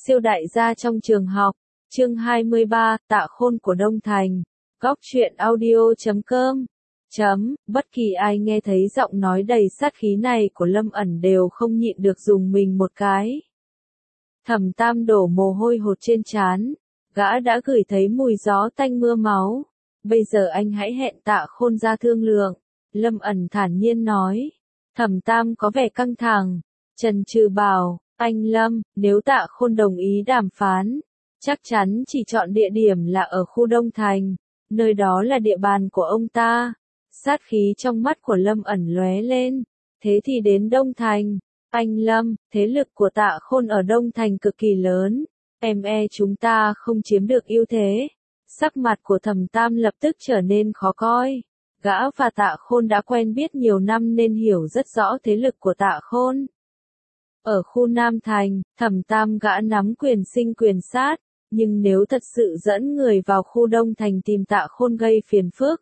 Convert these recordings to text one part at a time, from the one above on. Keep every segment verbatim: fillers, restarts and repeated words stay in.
Siêu đại gia trong trường học, chương hai mươi ba, Tạ Khôn của Đông Thành. Góc truyện audio chấm com. Chấm, bất kỳ ai nghe thấy giọng nói đầy sát khí này của Lâm ẩn đều không nhịn được dùng mình một cái. Thẩm Tam đổ mồ hôi hột trên trán, gã đã gửi thấy mùi gió tanh mưa máu. Bây giờ anh hãy hẹn Tạ Khôn ra thương lượng. Lâm ẩn thản nhiên nói. Thẩm Tam có vẻ căng thẳng, chần chừ bảo, anh Lâm, nếu Tạ Khôn đồng ý đàm phán, chắc chắn chỉ chọn địa điểm là ở khu Đông Thành, nơi đó là địa bàn của ông ta. Sát khí trong mắt của Lâm ẩn lóe lên, thế thì đến Đông Thành. Anh Lâm, thế lực của Tạ Khôn ở Đông Thành cực kỳ lớn, em e chúng ta không chiếm được ưu thế. Sắc mặt của Thẩm Tam lập tức trở nên khó coi. Gã và Tạ Khôn đã quen biết nhiều năm nên hiểu rất rõ thế lực của Tạ Khôn. Ở khu Nam Thành, Thẩm Tam gã nắm quyền sinh quyền sát, nhưng nếu thật sự dẫn người vào khu Đông Thành tìm Tạ Khôn gây phiền phức,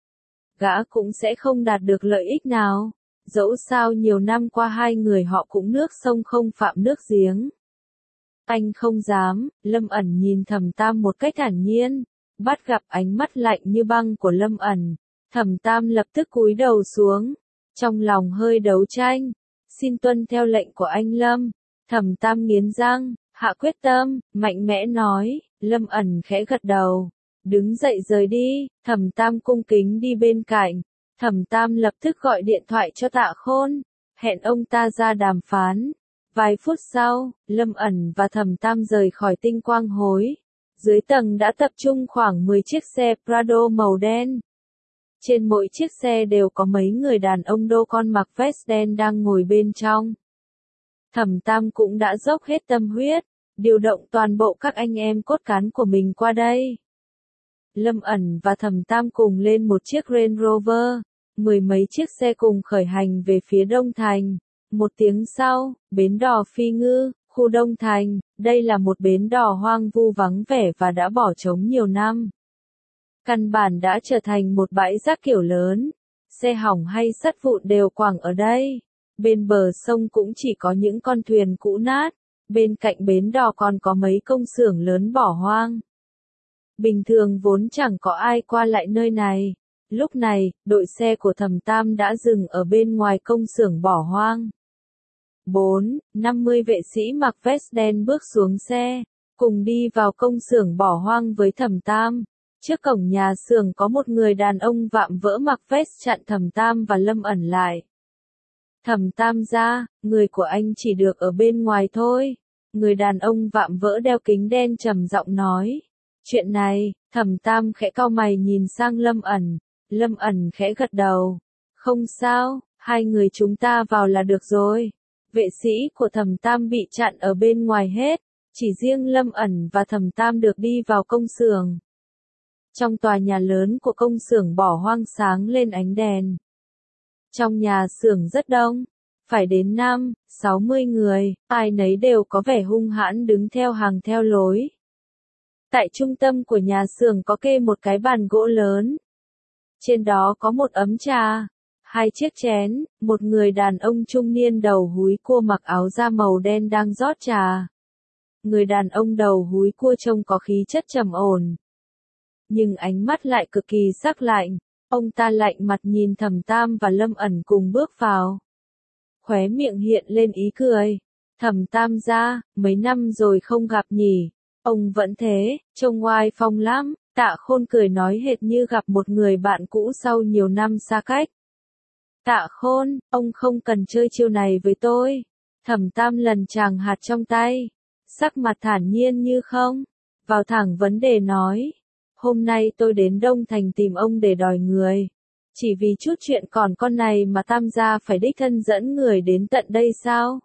gã cũng sẽ không đạt được lợi ích nào. Dẫu sao nhiều năm qua hai người họ cũng nước sông không phạm nước giếng. Anh không dám. Lâm ẩn nhìn Thẩm Tam một cách thản nhiên, bắt gặp ánh mắt lạnh như băng của Lâm ẩn. Thẩm Tam lập tức cúi đầu xuống, trong lòng hơi đấu tranh. Xin tuân theo lệnh của anh Lâm. Thẩm Tam nghiến răng, hạ quyết tâm, mạnh mẽ nói. Lâm ẩn khẽ gật đầu, đứng dậy rời đi. Thẩm Tam cung kính đi bên cạnh. Thẩm Tam lập tức gọi điện thoại cho Tạ Khôn, hẹn ông ta ra đàm phán. Vài phút sau, Lâm ẩn và Thẩm Tam rời khỏi Tinh Quang Hối. Dưới tầng đã tập trung khoảng mười chiếc xe Prado màu đen. Trên mỗi chiếc xe đều có mấy người đàn ông đô con mặc vest đen đang ngồi bên trong. Thẩm Tam cũng đã dốc hết tâm huyết, điều động toàn bộ các anh em cốt cán của mình qua đây. Lâm ẩn và Thẩm Tam cùng lên một chiếc Range Rover, mười mấy chiếc xe cùng khởi hành về phía Đông Thành. Một tiếng sau, bến đò Phi Ngư, khu Đông Thành, đây là một bến đò hoang vu vắng vẻ và đã bỏ trống nhiều năm. Căn bản đã trở thành một bãi rác kiểu lớn, xe hỏng hay sắt vụn đều quẳng ở đây. Bên bờ sông cũng chỉ có những con thuyền cũ nát, bên cạnh bến đò còn có mấy công xưởng lớn bỏ hoang. Bình thường vốn chẳng có ai qua lại nơi này. Lúc này, đội xe của Thẩm Tam đã dừng ở bên ngoài công xưởng bỏ hoang. Bốn, năm mươi vệ sĩ mặc vest đen bước xuống xe, cùng đi vào công xưởng bỏ hoang với Thẩm Tam. Trước cổng nhà xưởng có một người đàn ông vạm vỡ mặc vest chặn Thẩm Tam và Lâm ẩn lại. Thẩm Tam ra, người của anh chỉ được ở bên ngoài thôi. Người đàn ông vạm vỡ đeo kính đen trầm giọng nói. Chuyện này, Thẩm Tam khẽ cau mày nhìn sang Lâm ẩn. Lâm ẩn khẽ gật đầu. Không sao, hai người chúng ta vào là được rồi. Vệ sĩ của Thẩm Tam bị chặn ở bên ngoài hết, chỉ riêng Lâm ẩn và Thẩm Tam được đi vào công xưởng. Trong tòa nhà lớn của công xưởng bỏ hoang sáng lên ánh đèn. Trong nhà xưởng rất đông, phải đến năm, sáu mươi người, ai nấy đều có vẻ hung hãn đứng theo hàng theo lối. Tại trung tâm của nhà xưởng có kê một cái bàn gỗ lớn. Trên đó có một ấm trà, hai chiếc chén, một người đàn ông trung niên đầu húi cua mặc áo da màu đen đang rót trà. Người đàn ông đầu húi cua trông có khí chất trầm ổn, nhưng ánh mắt lại cực kỳ sắc lạnh. Ông ta lạnh mặt nhìn Thẩm Tam và Lâm ẩn cùng bước vào. Khóe miệng hiện lên ý cười. Thẩm Tam ra, mấy năm rồi không gặp nhỉ. Ông vẫn thế, trông oai phong lắm. Tạ Khôn cười nói hệt như gặp một người bạn cũ sau nhiều năm xa cách. Tạ Khôn, ông không cần chơi chiêu này với tôi. Thẩm Tam lần chàng hạt trong tay, sắc mặt thản nhiên như không, vào thẳng vấn đề nói. Hôm nay tôi đến Đông Thành tìm ông để đòi người. Chỉ vì chút chuyện còn con này mà Tam gia phải đích thân dẫn người đến tận đây sao?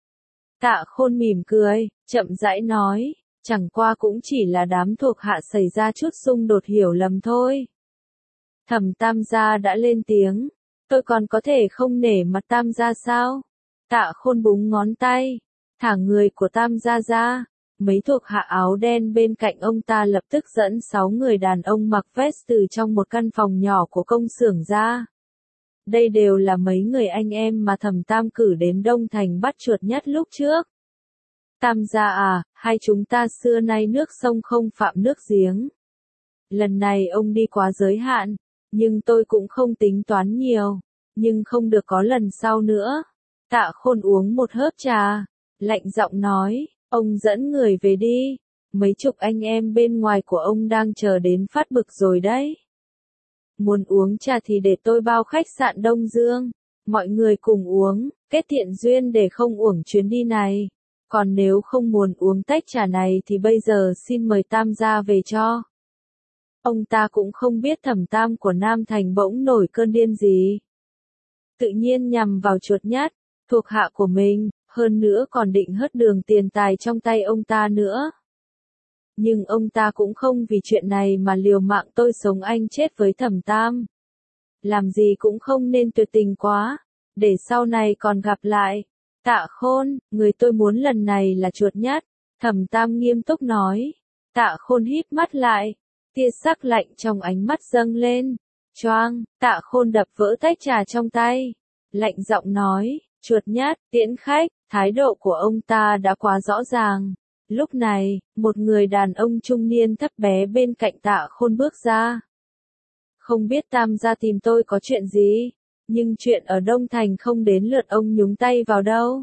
Tạ Khôn mỉm cười, chậm rãi nói. Chẳng qua cũng chỉ là đám thuộc hạ xảy ra chút xung đột hiểu lầm thôi. Thẩm Tam gia đã lên tiếng. Tôi còn có thể không nể mặt Tam gia sao? Tạ Khôn búng ngón tay, thả người của Tam gia ra. Mấy thuộc hạ áo đen bên cạnh ông ta lập tức dẫn sáu người đàn ông mặc vest từ trong một căn phòng nhỏ của công xưởng ra. Đây đều là mấy người anh em mà Thẩm Tam cử đến Đông Thành bắt chuột nhất lúc trước. Tam gia à, hai chúng ta xưa nay nước sông không phạm nước giếng. Lần này ông đi quá giới hạn, nhưng tôi cũng không tính toán nhiều, nhưng không được có lần sau nữa. Tạ Khôn uống một hớp trà, lạnh giọng nói, ông dẫn người về đi, mấy chục anh em bên ngoài của ông đang chờ đến phát bực rồi đấy. Muốn uống trà thì để tôi bao khách sạn Đông Dương, mọi người cùng uống, kết thiện duyên để không uổng chuyến đi này. Còn nếu không muốn uống tách trà này thì bây giờ xin mời Tam gia về cho. Ông ta cũng không biết Thẩm Tam của Nam Thành bỗng nổi cơn điên gì. Tự nhiên nhằm vào Chuột Nhắt, thuộc hạ của mình, hơn nữa còn định hất đường tiền tài trong tay ông ta nữa. Nhưng ông ta cũng không vì chuyện này mà liều mạng tôi sống anh chết với Thẩm Tam. Làm gì cũng không nên tuyệt tình quá, để sau này còn gặp lại. Tạ Khôn, người tôi muốn lần này là Chuột Nhắt, Thẩm Tam nghiêm túc nói. Tạ Khôn híp mắt lại, tia sắc lạnh trong ánh mắt dâng lên. Choang, Tạ Khôn đập vỡ tách trà trong tay, lạnh giọng nói, Chuột Nhắt, tiễn khách. Thái độ của ông ta đã quá rõ ràng. Lúc này, một người đàn ông trung niên thấp bé bên cạnh Tạ Khôn bước ra. Không biết Tam gia tìm tôi có chuyện gì, nhưng chuyện ở Đông Thành không đến lượt ông nhúng tay vào đâu.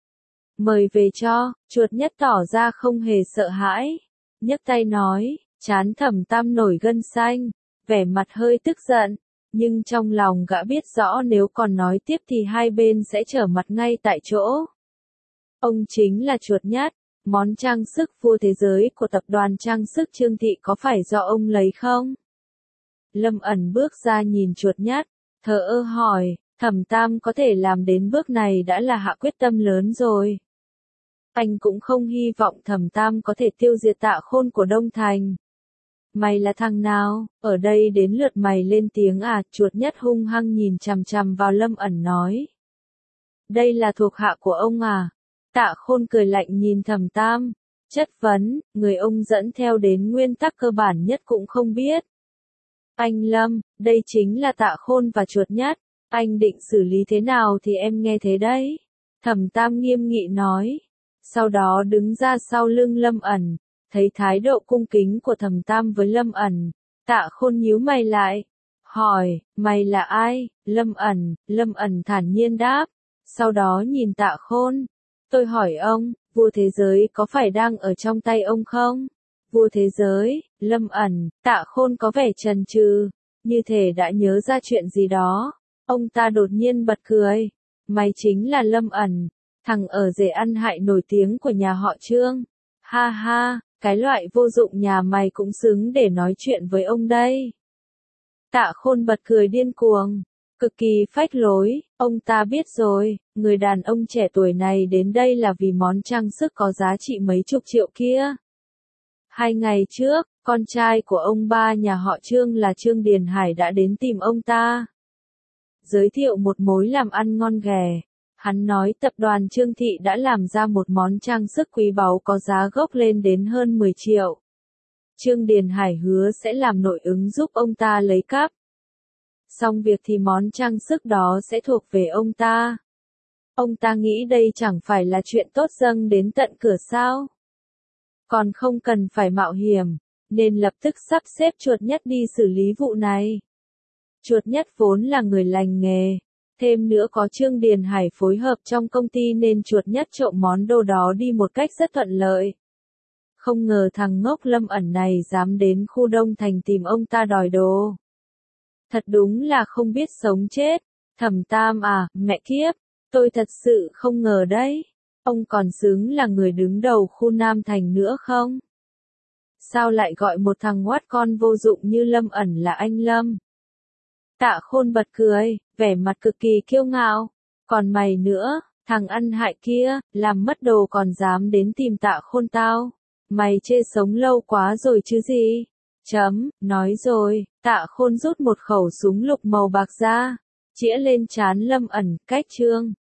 Mời về cho. Chuột Nhắt tỏ ra không hề sợ hãi, nhấc tay nói, trán Thẩm Tam nổi gân xanh, vẻ mặt hơi tức giận, nhưng trong lòng gã biết rõ nếu còn nói tiếp thì hai bên sẽ trở mặt ngay tại chỗ. Ông chính là Chuột Nhắt, món trang sức vua thế giới của tập đoàn trang sức Trương Thị có phải do ông lấy không? Lâm ẩn bước ra nhìn Chuột Nhắt, thờ ơ hỏi, Thẩm Tam có thể làm đến bước này đã là hạ quyết tâm lớn rồi. Anh cũng không hy vọng Thẩm Tam có thể tiêu diệt Tạ Khôn của Đông Thành. Mày là thằng nào, ở đây đến lượt mày lên tiếng à? Chuột Nhắt hung hăng nhìn chằm chằm vào Lâm ẩn nói. Đây là thuộc hạ của ông à? Tạ Khôn cười lạnh nhìn Thẩm Tam, chất vấn, người ông dẫn theo đến nguyên tắc cơ bản nhất cũng không biết. Anh Lâm, đây chính là Tạ Khôn và Chuột Nhắt, anh định xử lý thế nào thì em nghe thế đấy. Thẩm Tam nghiêm nghị nói, sau đó đứng ra sau lưng Lâm ẩn, thấy thái độ cung kính của Thẩm Tam với Lâm ẩn, Tạ Khôn nhíu mày lại, hỏi, mày là ai? Lâm ẩn, Lâm ẩn thản nhiên đáp, sau đó nhìn Tạ Khôn. Tôi hỏi ông, vua thế giới có phải đang ở trong tay ông không? Vua thế giới, Lâm ẩn, Tạ Khôn có vẻ chần chừ, như thể đã nhớ ra chuyện gì đó. Ông ta đột nhiên bật cười. Mày chính là Lâm ẩn, thằng ở rể ăn hại nổi tiếng của nhà họ Trương. Ha ha, cái loại vô dụng nhà mày cũng xứng để nói chuyện với ông đây. Tạ Khôn bật cười điên cuồng, cực kỳ phách lối. Ông ta biết rồi, người đàn ông trẻ tuổi này đến đây là vì món trang sức có giá trị mấy chục triệu kia. Hai ngày trước, con trai của ông ba nhà họ Trương là Trương Điền Hải đã đến tìm ông ta, giới thiệu một mối làm ăn ngon ghẻ. Hắn nói tập đoàn Trương Thị đã làm ra một món trang sức quý báu có giá gốc lên đến hơn mười triệu. Trương Điền Hải hứa sẽ làm nội ứng giúp ông ta lấy cắp. Xong việc thì món trang sức đó sẽ thuộc về ông ta. Ông ta nghĩ đây chẳng phải là chuyện tốt dâng đến tận cửa sao? Còn không cần phải mạo hiểm, nên lập tức sắp xếp Chuột Nhắt đi xử lý vụ này. Chuột Nhắt vốn là người lành nghề, thêm nữa có Trương Điền Hải phối hợp trong công ty nên Chuột Nhắt trộm món đồ đó đi một cách rất thuận lợi. Không ngờ thằng ngốc Lâm ẩn này dám đến khu Đông Thành tìm ông ta đòi đồ. Thật đúng là không biết sống chết. Thẩm Tam à, mẹ kiếp, tôi thật sự không ngờ đấy. Ông còn xứng là người đứng đầu khu Nam Thành nữa không? Sao lại gọi một thằng ngoát con vô dụng như Lâm ẩn là anh Lâm? Tạ Khôn bật cười, vẻ mặt cực kỳ kiêu ngạo. Còn mày nữa, thằng ăn hại kia, làm mất đồ còn dám đến tìm Tạ Khôn tao. Mày chê sống lâu quá rồi chứ gì? Chấm, nói rồi. Tạ Khôn rút một khẩu súng lục màu bạc ra, chĩa lên trán Lâm ẩn, cách Trương